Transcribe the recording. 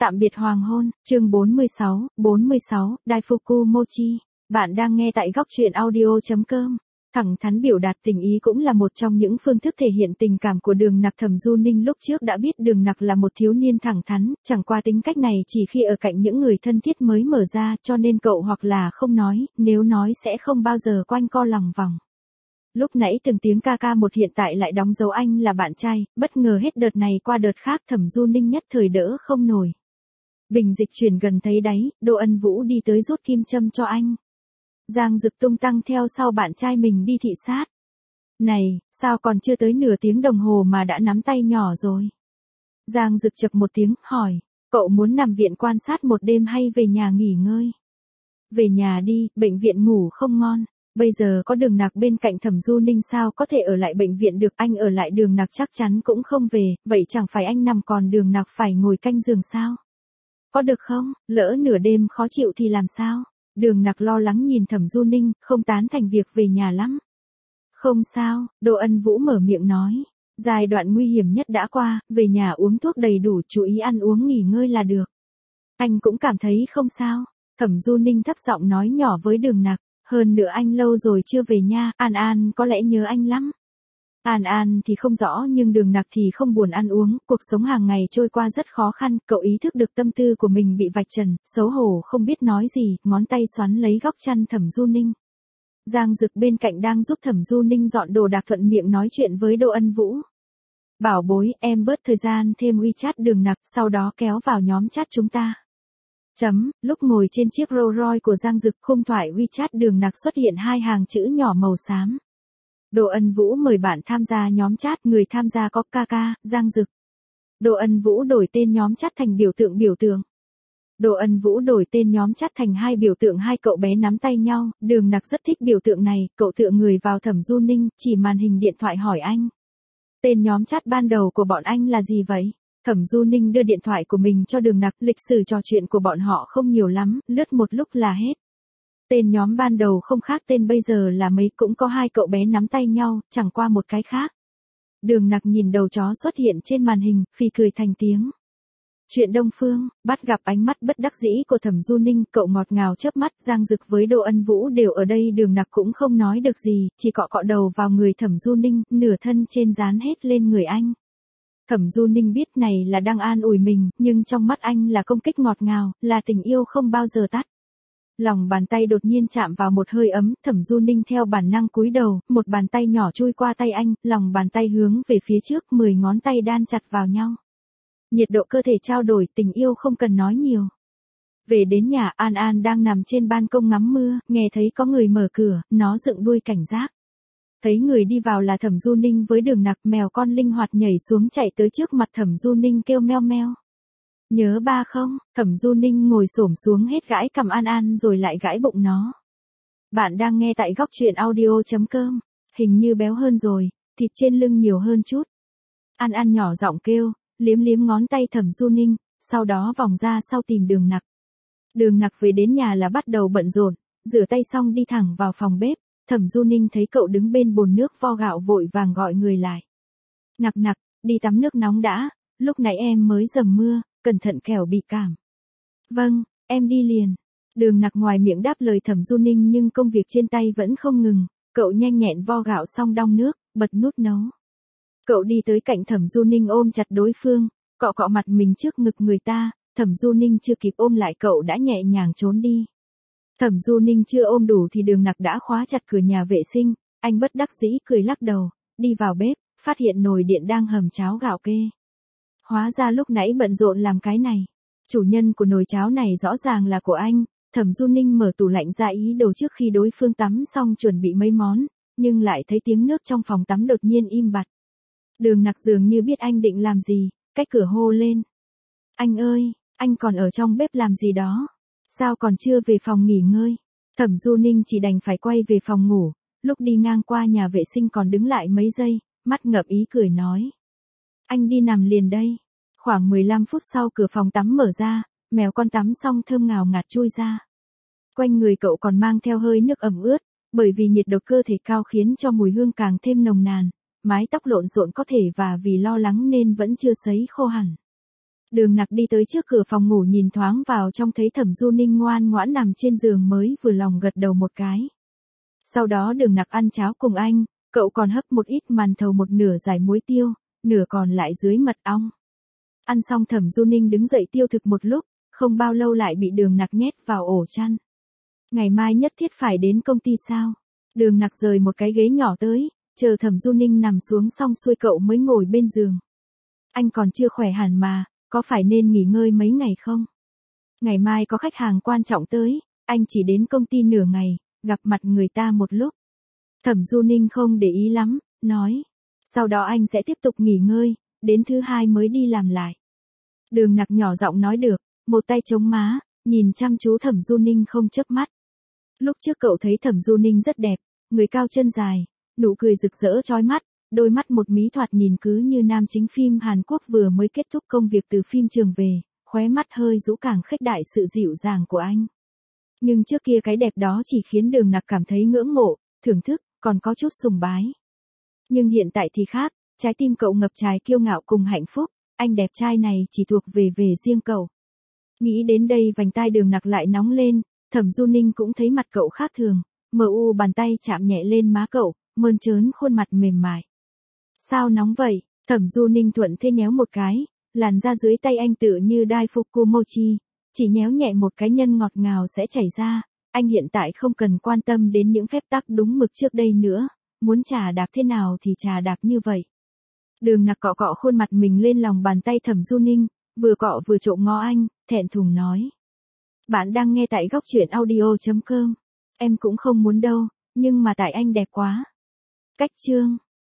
Tạm biệt hoàng hôn, chương 46, Daifuku Mochi. Bạn đang nghe tại góc truyện audio.com. Thẳng thắn biểu đạt tình ý cũng là một trong những phương thức thể hiện tình cảm của Đường Nặc. Thẩm Du Ninh lúc trước đã biết Đường Nặc là một thiếu niên thẳng thắn, chẳng qua tính cách này chỉ khi ở cạnh những người thân thiết mới mở ra, cho nên cậu hoặc là không nói, nếu nói sẽ không bao giờ quanh co lòng vòng. Lúc nãy từng tiếng ca ca một hiện tại lại đóng dấu anh là bạn trai, bất ngờ hết đợt này qua đợt khác, Thẩm Du Ninh nhất thời đỡ không nổi. Bình dịch chuyển gần thấy đáy, Đỗ Ân Vũ đi tới rút kim châm cho anh. Giang Dực tung tăng theo sau bạn trai mình đi thị sát. Này, sao còn chưa tới nửa tiếng đồng hồ mà đã nắm tay nhỏ rồi? Giang Dực chậc một tiếng, hỏi, cậu muốn nằm viện quan sát một đêm hay về nhà nghỉ ngơi? Về nhà đi, bệnh viện ngủ không ngon. Bây giờ có Đường Nặc bên cạnh Thẩm Du Ninh sao có thể ở lại bệnh viện được, anh ở lại Đường Nặc chắc chắn cũng không về, vậy chẳng phải anh nằm còn Đường Nặc phải ngồi canh giường sao? Có được không, lỡ nửa đêm khó chịu thì làm sao? Đường Nặc lo lắng nhìn Thẩm Du Ninh, không tán thành việc về nhà lắm. Không sao, Đỗ Ân Vũ mở miệng nói. Giai đoạn nguy hiểm nhất đã qua, về nhà uống thuốc đầy đủ, chú ý ăn uống nghỉ ngơi là được. Anh cũng cảm thấy không sao. Thẩm Du Ninh thấp giọng nói nhỏ với Đường Nặc. Hơn nữa anh lâu rồi chưa về nha, An An có lẽ nhớ anh lắm. An An thì không rõ nhưng Đường Nặc thì không buồn ăn uống, cuộc sống hàng ngày trôi qua rất khó khăn, cậu ý thức được tâm tư của mình bị vạch trần, xấu hổ không biết nói gì, ngón tay xoắn lấy góc chăn Thẩm Du Ninh. Giang Dực bên cạnh đang giúp Thẩm Du Ninh dọn đồ đạc thuận miệng nói chuyện với Đỗ Ân Vũ. Bảo bối, em bớt thời gian thêm WeChat Đường Nặc, sau đó kéo vào nhóm chat chúng ta. Lúc ngồi trên chiếc Rolls Royce của Giang Dực, khung thoại WeChat Đường Nặc xuất hiện hai hàng chữ nhỏ màu xám. Đỗ Ân Vũ mời bạn tham gia nhóm chat, người tham gia có Kaka, Giang Dực. Đỗ Ân Vũ đổi tên nhóm chat thành biểu tượng. Đỗ Ân Vũ đổi tên nhóm chat thành hai biểu tượng hai cậu bé nắm tay nhau, Đường Nặc rất thích biểu tượng này, cậu tựa người vào Thẩm Du Ninh, chỉ màn hình điện thoại hỏi anh. Tên nhóm chat ban đầu của bọn anh là gì vậy? Thẩm Du Ninh đưa điện thoại của mình cho Đường Nặc, lịch sử trò chuyện của bọn họ không nhiều lắm, lướt một lúc là hết. Tên nhóm ban đầu không khác tên bây giờ là mấy, cũng có hai cậu bé nắm tay nhau, chẳng qua một cái khác. Đường Nặc nhìn đầu chó xuất hiện trên màn hình, phì cười thành tiếng. Chuyện Đông Phương, bắt gặp ánh mắt bất đắc dĩ của Thẩm Du Ninh, cậu ngọt ngào chớp mắt, Giang Dực với Đỗ Ân Vũ đều ở đây, Đường Nặc cũng không nói được gì, chỉ cọ cọ đầu vào người Thẩm Du Ninh, nửa thân trên dán hết lên người anh. Thẩm Du Ninh biết này là đang an ủi mình, nhưng trong mắt anh là công kích ngọt ngào, là tình yêu không bao giờ tắt. Lòng bàn tay đột nhiên chạm vào một hơi ấm, Thẩm Du Ninh theo bản năng cúi đầu, một bàn tay nhỏ chui qua tay anh, lòng bàn tay hướng về phía trước, 10 ngón tay đan chặt vào nhau. Nhiệt độ cơ thể trao đổi, tình yêu không cần nói nhiều. Về đến nhà, An An đang nằm trên ban công ngắm mưa, nghe thấy có người mở cửa, nó dựng đuôi cảnh giác. Thấy người đi vào là Thẩm Du Ninh với Đường Nặc, mèo con linh hoạt nhảy xuống chạy tới trước mặt Thẩm Du Ninh kêu meo meo. Nhớ ba không? Thẩm Du Ninh ngồi xổm xuống hết gãi cằm An An rồi lại gãi bụng nó. Bạn đang nghe tại góc truyện audio.com. Hình như béo hơn rồi, thịt trên lưng nhiều hơn chút. An An nhỏ giọng kêu, liếm liếm ngón tay Thẩm Du Ninh, sau đó vòng ra sau tìm Đường Nặc. Đường Nặc về đến nhà là bắt đầu bận rộn, rửa tay xong đi thẳng vào phòng bếp. Thẩm Du Ninh thấy cậu đứng bên bồn nước vo gạo vội vàng gọi người lại. Nặc nặc, đi tắm nước nóng đã, lúc nãy em mới dầm mưa, cẩn thận kẻo bị cảm. Vâng, em đi liền. Đường Nặc ngoài miệng đáp lời Thẩm Du Ninh nhưng công việc trên tay vẫn không ngừng, cậu nhanh nhẹn vo gạo xong đong nước, bật nút nấu. Cậu đi tới cạnh Thẩm Du Ninh ôm chặt đối phương, cọ cọ mặt mình trước ngực người ta, Thẩm Du Ninh chưa kịp ôm lại cậu đã nhẹ nhàng trốn đi. Thẩm Du Ninh chưa ôm đủ thì Đường Nặc đã khóa chặt cửa nhà vệ sinh, anh bất đắc dĩ cười lắc đầu, đi vào bếp, phát hiện nồi điện đang hầm cháo gạo kê. Hóa ra lúc nãy bận rộn làm cái này. Chủ nhân của nồi cháo này rõ ràng là của anh. Thẩm Du Ninh mở tủ lạnh ra ý đồ trước khi đối phương tắm xong chuẩn bị mấy món, nhưng lại thấy tiếng nước trong phòng tắm đột nhiên im bặt. Đường Nặc dường như biết anh định làm gì, cách cửa hô lên. Anh ơi, anh còn ở trong bếp làm gì đó? Sao còn chưa về phòng nghỉ ngơi? Thẩm Du Ninh chỉ đành phải quay về phòng ngủ, lúc đi ngang qua nhà vệ sinh còn đứng lại mấy giây, mắt ngập ý cười nói. Anh đi nằm liền đây. Khoảng 15 phút sau cửa phòng tắm mở ra, mèo con tắm xong thơm ngào ngạt chui ra. Quanh người cậu còn mang theo hơi nước ẩm ướt, bởi vì nhiệt độ cơ thể cao khiến cho mùi hương càng thêm nồng nàn, mái tóc lộn xộn có thể và vì lo lắng nên vẫn chưa sấy khô hẳn. Đường Nặc đi tới trước cửa phòng ngủ nhìn thoáng vào trong thấy Thẩm Du Ninh ngoan ngoãn nằm trên giường mới vừa lòng gật đầu một cái. Sau đó Đường Nặc ăn cháo cùng anh, cậu còn hấp một ít màn thầu một nửa giải muối tiêu, nửa còn lại dưới mật ong. Ăn xong Thẩm Du Ninh đứng dậy tiêu thực một lúc, không bao lâu lại bị Đường Nặc nhét vào ổ chăn. Ngày mai nhất thiết phải đến công ty sao? Đường Nặc rời một cái ghế nhỏ tới, chờ Thẩm Du Ninh nằm xuống xong xuôi cậu mới ngồi bên giường. Anh còn chưa khỏe hẳn mà, có phải nên nghỉ ngơi mấy ngày không? Ngày mai có khách hàng quan trọng tới, anh chỉ đến công ty nửa ngày, gặp mặt người ta một lúc. Thẩm Du Ninh không để ý lắm, nói. Sau đó anh sẽ tiếp tục nghỉ ngơi, đến thứ hai mới đi làm lại. Đường Nặc nhỏ giọng nói được, một tay chống má, nhìn chăm chú Thẩm Du Ninh không chớp mắt. Lúc trước cậu thấy Thẩm Du Ninh rất đẹp, người cao chân dài, nụ cười rực rỡ chói mắt, đôi mắt một mí thoạt nhìn cứ như nam chính phim Hàn Quốc vừa mới kết thúc công việc từ phim trường về, khóe mắt hơi rũ càng khuếch đại sự dịu dàng của anh. Nhưng trước kia cái đẹp đó chỉ khiến Đường Nặc cảm thấy ngưỡng mộ, thưởng thức, còn có chút sùng bái. Nhưng hiện tại thì khác, trái tim cậu ngập tràn kiêu ngạo cùng hạnh phúc, anh đẹp trai này chỉ thuộc về riêng cậu. Nghĩ đến đây vành tai Đường Nặc lại nóng lên, Thẩm Du Ninh cũng thấy mặt cậu khác thường, mờ u bàn tay chạm nhẹ lên má cậu, mơn trớn khuôn mặt mềm mại. Sao nóng vậy? Thẩm Du Ninh thuận thế nhéo một cái, làn da dưới tay anh tựa như Daifuku Mochi, chỉ nhéo nhẹ một cái nhân ngọt ngào sẽ chảy ra, anh hiện tại không cần quan tâm đến những phép tắc đúng mực trước đây nữa, muốn trà đạp thế nào thì trà đạp như vậy. Đường Nặc cọ cọ khuôn mặt mình lên lòng bàn tay Thẩm Du Ninh, vừa cọ vừa trộm ngó anh, thẹn thùng nói. Bạn đang nghe tại góc truyện audio.com, em cũng không muốn đâu, nhưng mà tại anh đẹp quá. Cách chương